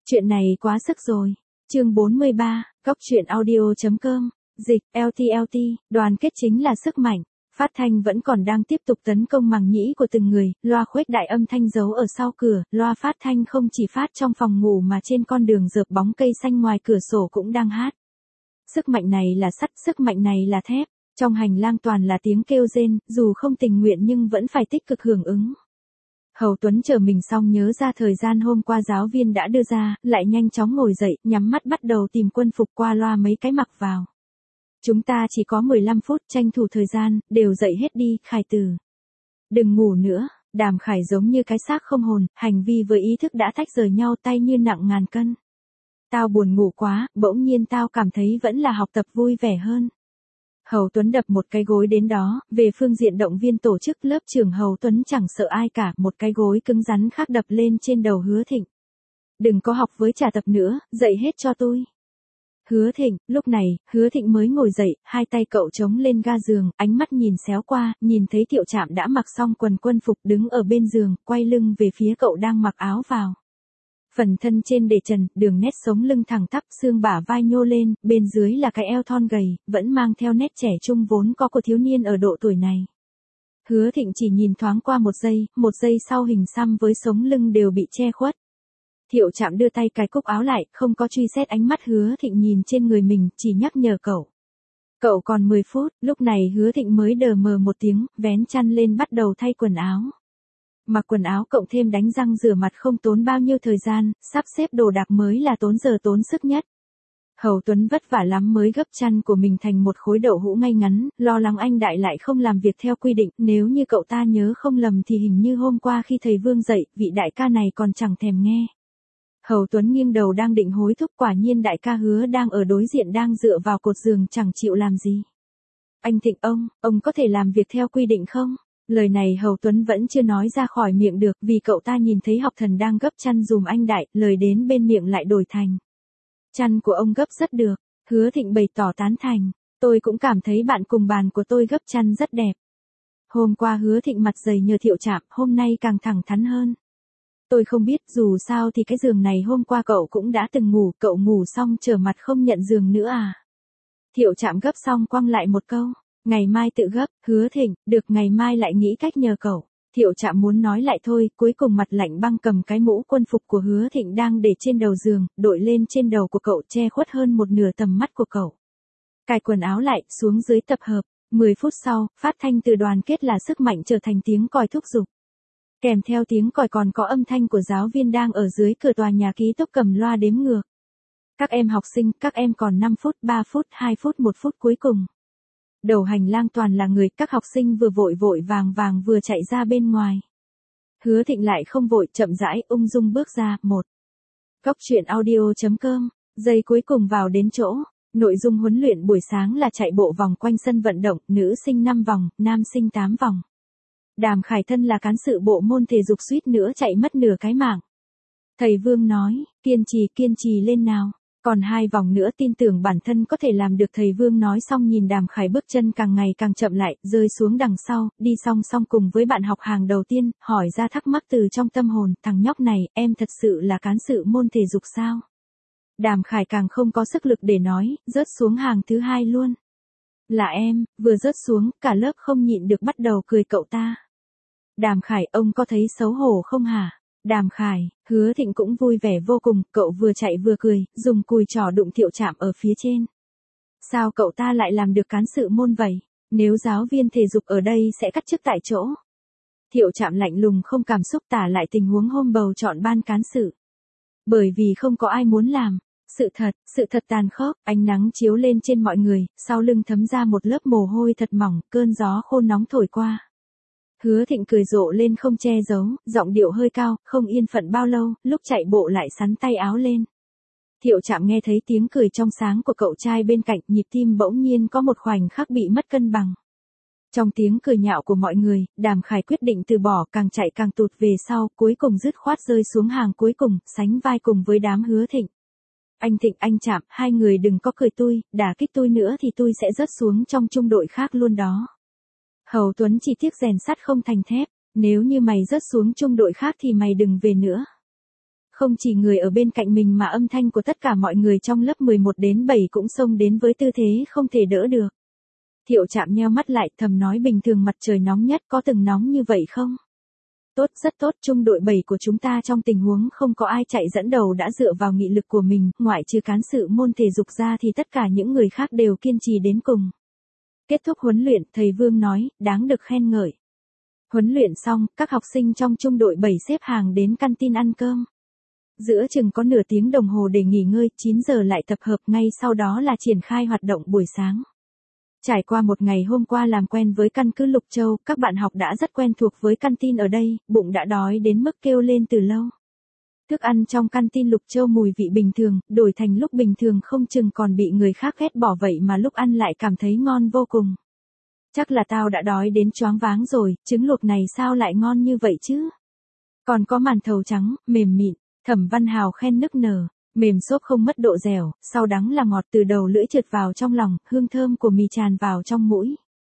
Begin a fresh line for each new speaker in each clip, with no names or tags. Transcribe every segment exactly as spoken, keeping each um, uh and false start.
Chuyện này quá sức rồi. Chương bốn mươi ba, Cóc truyện audio chấm com. Dịch, lờ tê lờ tê, đoàn kết chính là sức mạnh. Phát thanh vẫn còn đang tiếp tục tấn công màng nhĩ của từng người, loa khuếch đại âm thanh giấu ở sau cửa, loa phát thanh không chỉ phát trong phòng ngủ mà trên con đường dợp bóng cây xanh ngoài cửa sổ cũng đang hát. Sức mạnh này là sắt, sức mạnh này là thép. Trong hành lang toàn là tiếng kêu rên, dù không tình nguyện nhưng vẫn phải tích cực hưởng ứng. Hầu Tuấn chờ mình xong nhớ ra thời gian hôm qua giáo viên đã đưa ra, lại nhanh chóng ngồi dậy, nhắm mắt bắt đầu tìm quân phục qua loa mấy cái mặc vào. Chúng ta chỉ có mười lăm phút, tranh thủ thời gian, đều dậy hết đi, Khải Từ. Đừng ngủ nữa, Đàm Khải giống như cái xác không hồn, hành vi với ý thức đã tách rời nhau, tay như nặng ngàn cân. Tao buồn ngủ quá, bỗng nhiên tao cảm thấy vẫn là học tập vui vẻ hơn. Hầu Tuấn đập một cái gối đến đó, về phương diện động viên tổ chức lớp trưởng Hầu Tuấn chẳng sợ ai cả, một cái gối cứng rắn khác đập lên trên đầu Hứa Thịnh. Đừng có học với trả tập nữa, dậy hết cho tôi. Hứa Thịnh, lúc này, Hứa Thịnh mới ngồi dậy, hai tay cậu chống lên ga giường, ánh mắt nhìn xéo qua, nhìn thấy Thiệu Trạm đã mặc xong quần quân phục đứng ở bên giường, quay lưng về phía cậu đang mặc áo vào. Phần thân trên để trần, đường nét sống lưng thẳng tắp, xương bả vai nhô lên, bên dưới là cái eo thon gầy, vẫn mang theo nét trẻ trung vốn có của thiếu niên ở độ tuổi này. Hứa Thịnh chỉ nhìn thoáng qua một giây, một giây sau hình xăm với sống lưng đều bị che khuất. Thiệu Trạm đưa tay cài cúc áo lại, không có truy xét ánh mắt Hứa Thịnh nhìn trên người mình, chỉ nhắc nhở cậu. Cậu còn mười phút, lúc này Hứa Thịnh mới đờ mờ một tiếng, vén chăn lên bắt đầu thay quần áo. Mặc quần áo cộng thêm đánh răng rửa mặt không tốn bao nhiêu thời gian, sắp xếp đồ đạc mới là tốn giờ tốn sức nhất. Hầu Tuấn vất vả lắm mới gấp chăn của mình thành một khối đậu hũ ngay ngắn, lo lắng anh Đại lại không làm việc theo quy định, nếu như cậu ta nhớ không lầm thì hình như hôm qua khi thầy Vương dậy, vị đại ca này còn chẳng thèm nghe. Hầu Tuấn nghiêng đầu đang định hối thúc, quả nhiên đại ca Hứa đang ở đối diện đang dựa vào cột giường chẳng chịu làm gì. Anh Thịnh ông, ông có thể làm việc theo quy định không? Lời này Hầu Tuấn vẫn chưa nói ra khỏi miệng được vì cậu ta nhìn thấy học thần đang gấp chăn dùm anh Đại, lời đến bên miệng lại đổi thành. Chăn của ông gấp rất được, Hứa Thịnh bày tỏ tán thành, tôi cũng cảm thấy bạn cùng bàn của tôi gấp chăn rất đẹp. Hôm qua Hứa Thịnh mặt dày nhờ Thiệu Trạm, hôm nay càng thẳng thắn hơn. Tôi không biết, dù sao thì cái giường này hôm qua cậu cũng đã từng ngủ, cậu ngủ xong trở mặt không nhận giường nữa à? Thiệu Trạm gấp xong quăng lại một câu. Ngày mai tự gấp, Hứa Thịnh, được ngày mai lại nghĩ cách nhờ cậu. Thiệu Trạm muốn nói lại thôi, cuối cùng mặt lạnh băng cầm cái mũ quân phục của Hứa Thịnh đang để trên đầu giường, đội lên trên đầu của cậu che khuất hơn một nửa tầm mắt của cậu. Cài quần áo lại, xuống dưới tập hợp. mười phút sau, phát thanh từ đoàn kết là sức mạnh trở thành tiếng còi thúc giục. Kèm theo tiếng còi còn có âm thanh của giáo viên đang ở dưới cửa tòa nhà ký túc cầm loa đếm ngược. Các em học sinh, các em còn năm phút, ba phút, hai phút, một phút cuối cùng. Đầu hành lang toàn là người, các học sinh vừa vội vội vàng vàng vừa chạy ra bên ngoài. Hứa Thịnh lại không vội, chậm rãi, ung dung bước ra, một. Cóc truyện audio chấm com, giây cuối cùng vào đến chỗ. Nội dung huấn luyện buổi sáng là chạy bộ vòng quanh sân vận động, nữ sinh năm vòng, nam sinh tám vòng. Đàm Khải thân là cán sự bộ môn thể dục suýt nữa chạy mất nửa cái mạng. Thầy Vương nói, kiên trì kiên trì lên nào. Còn hai vòng nữa tin tưởng bản thân có thể làm được, thầy Vương nói xong nhìn Đàm Khải bước chân càng ngày càng chậm lại, rơi xuống đằng sau, đi song song cùng với bạn học hàng đầu tiên, hỏi ra thắc mắc từ trong tâm hồn, thằng nhóc này, em thật sự là cán sự môn thể dục sao? Đàm Khải càng không có sức lực để nói, rớt xuống hàng thứ hai luôn. Là em, vừa rớt xuống, cả lớp không nhịn được bắt đầu cười cậu ta. Đàm Khải, ông có thấy xấu hổ không hả? Đàm Khải, Hứa Thịnh cũng vui vẻ vô cùng, cậu vừa chạy vừa cười, dùng cùi trỏ đụng Thiệu Trạm ở phía trên. Sao cậu ta lại làm được cán sự môn vậy? Nếu giáo viên thể dục ở đây sẽ cắt chức tại chỗ. Thiệu Trạm lạnh lùng không cảm xúc tả lại tình huống hôm bầu chọn ban cán sự. Bởi vì không có ai muốn làm. Sự thật, sự thật tàn khốc, ánh nắng chiếu lên trên mọi người, sau lưng thấm ra một lớp mồ hôi thật mỏng, cơn gió khô nóng thổi qua. Hứa Thịnh cười rộ lên không che giấu, giọng điệu hơi cao, không yên phận bao lâu, lúc chạy bộ lại sắn tay áo lên. Thiệu Trạm nghe thấy tiếng cười trong sáng của cậu trai bên cạnh, nhịp tim bỗng nhiên có một khoảnh khắc bị mất cân bằng. Trong tiếng cười nhạo của mọi người, Đàm Khải quyết định từ bỏ, càng chạy càng tụt về sau, cuối cùng dứt khoát rơi xuống hàng cuối cùng, sánh vai cùng với đám Hứa Thịnh. Anh Thịnh, anh Trạm, hai người đừng có cười tôi, đả kích tôi nữa thì tôi sẽ rớt xuống trong trung đội khác luôn đó. Hầu Tuấn chỉ tiếc rèn sắt không thành thép, nếu như mày rớt xuống trung đội khác thì mày đừng về nữa. Không chỉ người ở bên cạnh mình mà âm thanh của tất cả mọi người trong lớp mười một đến bảy cũng xông đến với tư thế không thể đỡ được. Thiệu Trạm nheo mắt lại thầm nói bình thường mặt trời nóng nhất có từng nóng như vậy không? Tốt, rất tốt, trung đội bảy của chúng ta trong tình huống không có ai chạy dẫn đầu đã dựa vào nghị lực của mình, ngoại trừ cán sự môn thể dục ra thì tất cả những người khác đều kiên trì đến cùng. Kết thúc huấn luyện, thầy Vương nói, đáng được khen ngợi. Huấn luyện xong, các học sinh trong trung đội bảy xếp hàng đến canteen ăn cơm. Giữa chừng có nửa tiếng đồng hồ để nghỉ ngơi, chín giờ lại tập hợp, ngay sau đó là triển khai hoạt động buổi sáng. Trải qua một ngày hôm qua làm quen với căn cứ Lục Châu, các bạn học đã rất quen thuộc với canteen ở đây, bụng đã đói đến mức kêu lên từ lâu. Thức ăn trong canteen Lục Châu mùi vị bình thường, đổi thành lúc bình thường không chừng còn bị người khác ghét bỏ vậy mà lúc ăn lại cảm thấy ngon vô cùng. Chắc là tao đã đói đến choáng váng rồi, trứng luộc này sao lại ngon như vậy chứ? Còn có màn thầu trắng, mềm mịn, Thẩm Văn Hào khen nức nở. Mềm xốp không mất độ dẻo, sau đắng là ngọt từ đầu lưỡi trượt vào trong lòng, hương thơm của mì tràn vào trong mũi.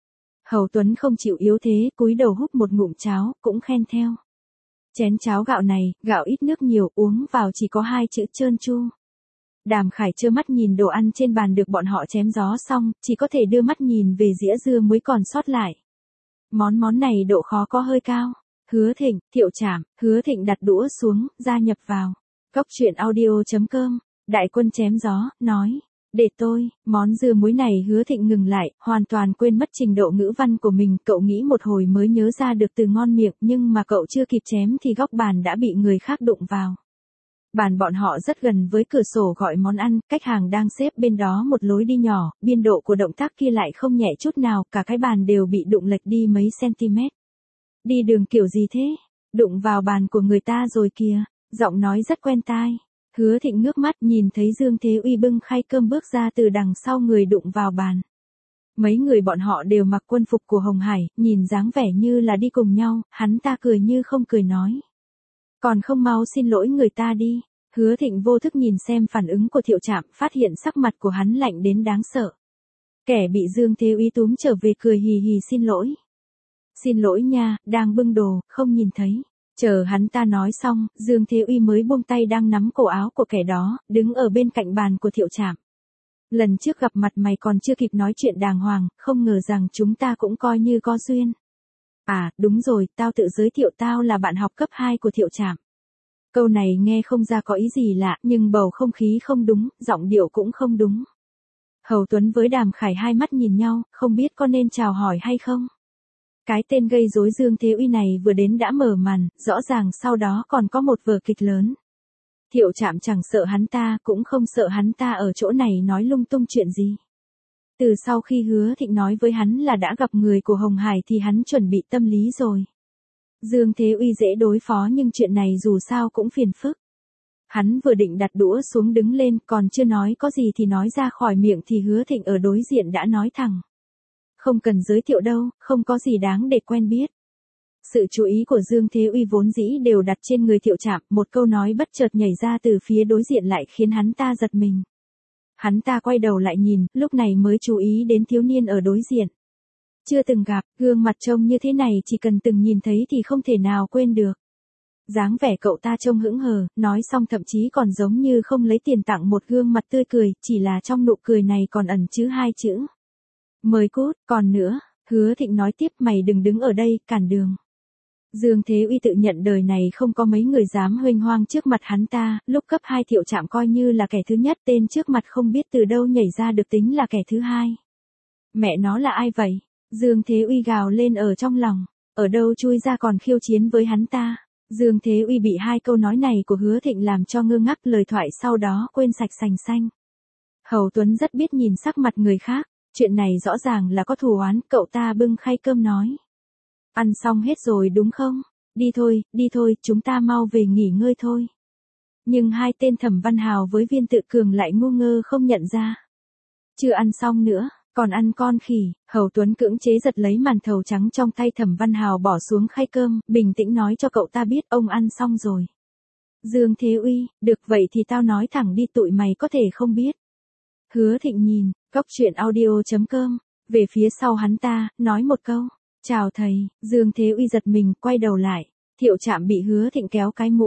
Hầu Tuấn không chịu yếu thế, cúi đầu húp một ngụm cháo, cũng khen theo. Chén cháo gạo này, gạo ít nước nhiều, uống vào chỉ có hai chữ trơn tru. Đàm Khải trơ mắt nhìn đồ ăn trên bàn được bọn họ chém gió xong, chỉ có thể đưa mắt nhìn về dĩa dưa muối còn sót lại. Món món này độ khó có hơi cao. Hứa Thịnh, Thiệu Trạm, Hứa Thịnh đặt đũa xuống, gia nhập vào. Cốc truyện audio chấm com, Đại Quân chém gió, nói, để tôi, món dưa muối này Hứa Thịnh ngừng lại, hoàn toàn quên mất trình độ ngữ văn của mình, cậu nghĩ một hồi mới nhớ ra được từ ngon miệng, nhưng mà cậu chưa kịp chém thì góc bàn đã bị người khác đụng vào. Bàn bọn họ rất gần với cửa sổ gọi món ăn, khách hàng đang xếp bên đó một lối đi nhỏ, biên độ của động tác kia lại không nhẹ chút nào, cả cái bàn đều bị đụng lệch đi mấy cm. Đi đường kiểu gì thế? Đụng vào bàn của người ta rồi kìa. Giọng nói rất quen tai. Hứa Thịnh ngước mắt nhìn thấy Dương Thế Uy bưng khay cơm bước ra từ đằng sau người đụng vào bàn. Mấy người bọn họ đều mặc quân phục của Hồng Hải, nhìn dáng vẻ như là đi cùng nhau, hắn ta cười như không cười nói. Còn không mau xin lỗi người ta đi. Hứa Thịnh vô thức nhìn xem phản ứng của Thiệu Trạm, phát hiện sắc mặt của hắn lạnh đến đáng sợ. Kẻ bị Dương Thế Uy túm trở về cười hì hì xin lỗi. Xin lỗi nha, đang bưng đồ, không nhìn thấy. Chờ hắn ta nói xong, Dương Thế Uy mới buông tay đang nắm cổ áo của kẻ đó, đứng ở bên cạnh bàn của Thiệu Trạm. Lần trước gặp mặt mày còn chưa kịp nói chuyện đàng hoàng, không ngờ rằng chúng ta cũng coi như có duyên. À, đúng rồi, tao tự giới thiệu tao là bạn học cấp hai của Thiệu Trạm. Câu này nghe không ra có ý gì lạ, nhưng bầu không khí không đúng, giọng điệu cũng không đúng. Hầu Tuấn với Đàm Khải hai mắt nhìn nhau, không biết có nên chào hỏi hay không. Cái tên gây rối Dương Thế Uy này vừa đến đã mở màn, rõ ràng sau đó còn có một vở kịch lớn. Thiệu Trạm chẳng sợ hắn ta, cũng không sợ hắn ta ở chỗ này nói lung tung chuyện gì. Từ sau khi Hứa Thịnh nói với hắn là đã gặp người của Hồng Hải thì hắn chuẩn bị tâm lý rồi. Dương Thế Uy dễ đối phó nhưng chuyện này dù sao cũng phiền phức. Hắn vừa định đặt đũa xuống đứng lên, còn chưa nói có gì thì nói ra khỏi miệng thì Hứa Thịnh ở đối diện đã nói thẳng. Không cần giới thiệu đâu, không có gì đáng để quen biết. Sự chú ý của Dương Thế Uy vốn dĩ đều đặt trên người Thiệu Trạm, một câu nói bất chợt nhảy ra từ phía đối diện lại khiến hắn ta giật mình. Hắn ta quay đầu lại nhìn, lúc này mới chú ý đến thiếu niên ở đối diện. Chưa từng gặp, gương mặt trông như thế này chỉ cần từng nhìn thấy thì không thể nào quên được. Dáng vẻ cậu ta trông hững hờ, nói xong thậm chí còn giống như không lấy tiền tặng một gương mặt tươi cười, chỉ là trong nụ cười này còn ẩn chứa hai chữ. Mời cút, còn nữa, Hứa Thịnh nói tiếp mày đừng đứng ở đây, cản đường. Dương Thế Uy tự nhận đời này không có mấy người dám huênh hoang trước mặt hắn ta, lúc cấp hai Thiệu Trạm coi như là kẻ thứ nhất, tên trước mặt không biết từ đâu nhảy ra được tính là kẻ thứ hai. Mẹ nó là ai vậy? Dương Thế Uy gào lên ở trong lòng, ở đâu chui ra còn khiêu chiến với hắn ta. Dương Thế Uy bị hai câu nói này của Hứa Thịnh làm cho ngơ ngác, lời thoại sau đó quên sạch sành xanh. Hầu Tuấn rất biết nhìn sắc mặt người khác, chuyện này rõ ràng là có thù oán, cậu ta bưng khay cơm nói. Ăn xong hết rồi đúng không? Đi thôi, đi thôi, chúng ta mau về nghỉ ngơi thôi. Nhưng hai tên Thẩm Văn Hào với Viên Tự Cường lại ngu ngơ không nhận ra. Chưa ăn xong nữa, còn ăn con khỉ. Hầu Tuấn cưỡng chế giật lấy màn thầu trắng trong tay Thẩm Văn Hào bỏ xuống khay cơm, bình tĩnh nói cho cậu ta biết ông ăn xong rồi. Dương Thế Uy, được vậy thì tao nói thẳng đi, tụi mày có thể không biết. Hứa Thịnh nhìn, cốc truyện audio chấm com, về phía sau hắn ta, nói một câu. Chào thầy. Dương Thế Uy giật mình, quay đầu lại. Thiệu Trạm bị Hứa Thịnh kéo cái mũ.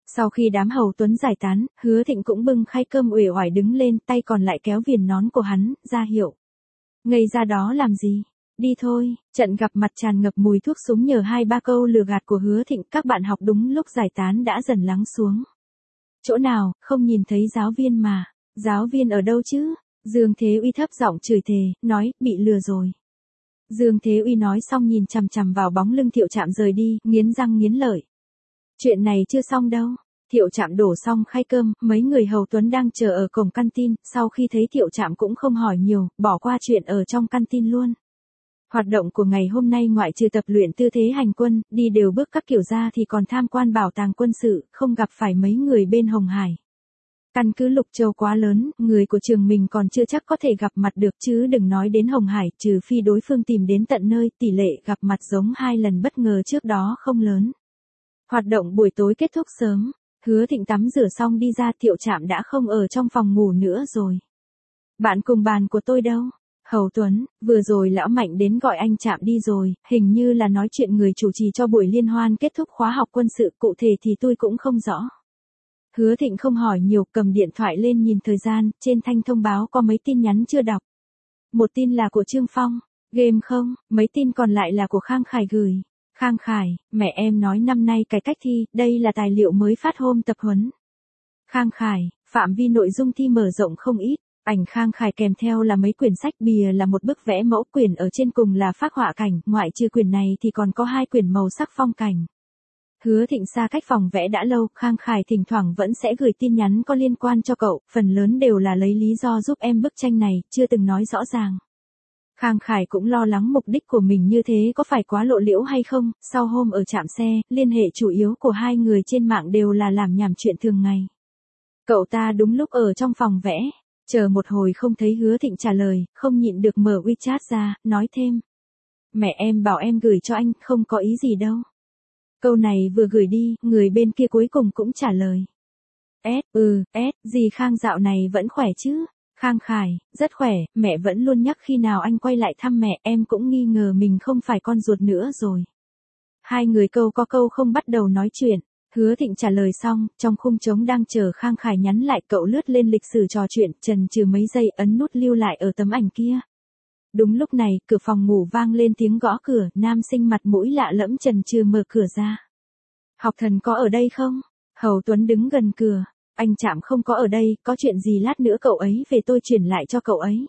Sau khi đám Hầu Tuấn giải tán, Hứa Thịnh cũng bưng khay cơm uể oải đứng lên, tay còn lại kéo viền nón của hắn, ra hiệu. Ngây ra đó làm gì? Đi thôi. Trận gặp mặt tràn ngập mùi thuốc súng nhờ hai ba câu lừa gạt của Hứa Thịnh, các bạn học đúng lúc giải tán đã dần lắng xuống. Chỗ nào, không nhìn thấy giáo viên mà. Giáo viên ở đâu chứ? Dương Thế Uy thấp giọng chửi thề, nói, bị lừa rồi. Dương Thế Uy nói xong nhìn chằm chằm vào bóng lưng Thiệu Trạm rời đi, nghiến răng nghiến lợi. Chuyện này chưa xong đâu. Thiệu Trạm đổ xong khay cơm, mấy người Hầu Tuấn đang chờ ở cổng canteen, sau khi thấy Thiệu Trạm cũng không hỏi nhiều, bỏ qua chuyện ở trong canteen luôn. Hoạt động của ngày hôm nay ngoại trừ tập luyện tư thế hành quân, đi đều bước các kiểu ra thì còn tham quan bảo tàng quân sự, không gặp phải mấy người bên Hồng Hải. Căn cứ Lục Châu quá lớn, người của trường mình còn chưa chắc có thể gặp mặt được chứ đừng nói đến Hồng Hải, trừ phi đối phương tìm đến tận nơi, tỷ lệ gặp mặt giống hai lần bất ngờ trước đó không lớn. Hoạt động buổi tối kết thúc sớm, Hứa Thịnh tắm rửa xong đi ra, Thiệu Trạm đã không ở trong phòng ngủ nữa rồi. Bạn cùng bàn của tôi đâu? Hầu Tuấn, vừa rồi lão Mạnh đến gọi anh Trạm đi rồi, hình như là nói chuyện người chủ trì cho buổi liên hoan kết thúc khóa học quân sự, cụ thể thì tôi cũng không rõ. Hứa Thịnh không hỏi nhiều, cầm điện thoại lên nhìn thời gian, trên thanh thông báo có mấy tin nhắn chưa đọc. Một tin là của Trương Phong, game không, mấy tin còn lại là của Khang Khải gửi. Khang Khải, mẹ em nói năm nay cải cách thi, đây là tài liệu mới phát hôm tập huấn. Khang Khải, phạm vi nội dung thi mở rộng không ít, ảnh Khang Khải kèm theo là mấy quyển sách, bìa là một bức vẽ mẫu, quyển ở trên cùng là phác họa cảnh, ngoại trừ quyển này thì còn có hai quyển màu sắc phong cảnh. Hứa Thịnh xa cách phòng vẽ đã lâu, Khang Khải thỉnh thoảng vẫn sẽ gửi tin nhắn có liên quan cho cậu, phần lớn đều là lấy lý do giúp em bức tranh này, chưa từng nói rõ ràng. Khang Khải cũng lo lắng mục đích của mình như thế có phải quá lộ liễu hay không, sau hôm ở trạm xe, liên hệ chủ yếu của hai người trên mạng đều là làm nhảm chuyện thường ngày. Cậu ta đúng lúc ở trong phòng vẽ, chờ một hồi không thấy Hứa Thịnh trả lời, không nhịn được mở WeChat ra, nói thêm. Mẹ em bảo em gửi cho anh, không có ý gì đâu. Câu này vừa gửi đi, người bên kia cuối cùng cũng trả lời. S, ừ, S, gì Khang dạo này vẫn khỏe chứ? Khang Khải, rất khỏe, mẹ vẫn luôn nhắc khi nào anh quay lại thăm mẹ, em cũng nghi ngờ mình không phải con ruột nữa rồi. Hai người câu có câu không bắt đầu nói chuyện, Hứa Thịnh trả lời xong, trong khung trống đang chờ Khang Khải nhắn lại, cậu lướt lên lịch sử trò chuyện, chần chừ mấy giây ấn nút lưu lại ở tấm ảnh kia. Đúng lúc này, cửa phòng ngủ vang lên tiếng gõ cửa, nam sinh mặt mũi lạ lẫm chần chừ mở cửa ra. Học thần có ở đây không? Hầu Tuấn đứng gần cửa. Anh Trạm không có ở đây, có chuyện gì lát nữa cậu ấy về tôi chuyển lại cho cậu ấy.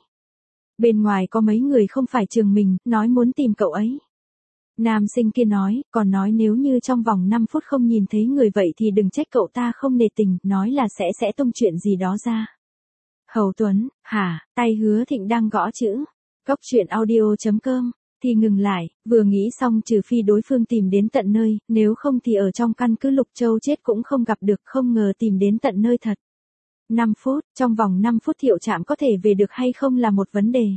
Bên ngoài có mấy người không phải trường mình, nói muốn tìm cậu ấy. Nam sinh kia nói, còn nói nếu như trong vòng năm phút không nhìn thấy người vậy thì đừng trách cậu ta không nể tình, nói là sẽ sẽ tung chuyện gì đó ra. Hầu Tuấn, hả, tay Hứa Thịnh đang gõ chữ. Cốc truyện audio chấm com, thì ngừng lại, vừa nghĩ xong trừ phi đối phương tìm đến tận nơi, nếu không thì ở trong căn cứ Lục Châu chết cũng không gặp được, không ngờ tìm đến tận nơi thật. năm phút, trong vòng năm phút Thiệu Trạm có thể về được hay không là một vấn đề.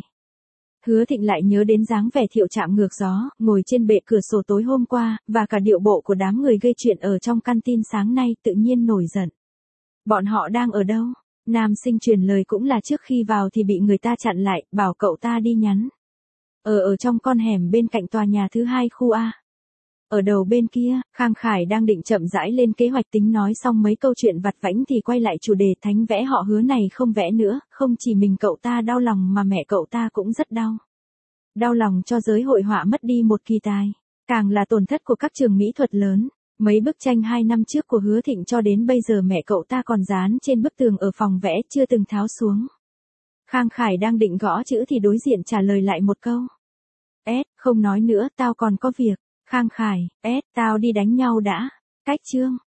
Hứa Thịnh lại nhớ đến dáng vẻ Thiệu Trạm ngược gió, ngồi trên bệ cửa sổ tối hôm qua, và cả điệu bộ của đám người gây chuyện ở trong canteen sáng nay, tự nhiên nổi giận. Bọn họ đang ở đâu? Nam sinh truyền lời cũng là trước khi vào thì bị người ta chặn lại, bảo cậu ta đi nhắn. Ở ở trong con hẻm bên cạnh tòa nhà thứ hai khu A. Ở đầu bên kia, Khang Khải đang định chậm rãi lên kế hoạch, tính nói xong mấy câu chuyện vặt vãnh thì quay lại chủ đề, thánh vẽ họ Hứa này không vẽ nữa, không chỉ mình cậu ta đau lòng mà mẹ cậu ta cũng rất đau. Đau lòng cho giới hội họa mất đi một kỳ tài, càng là tổn thất của các trường mỹ thuật lớn. Mấy bức tranh hai năm trước của Hứa Thịnh cho đến bây giờ mẹ cậu ta còn dán trên bức tường ở phòng vẽ, chưa từng tháo xuống. Khang Khải đang định gõ chữ thì đối diện trả lời lại một câu. S, không nói nữa, tao còn có việc. Khang Khải, S, tao đi đánh nhau đã. Cách chương.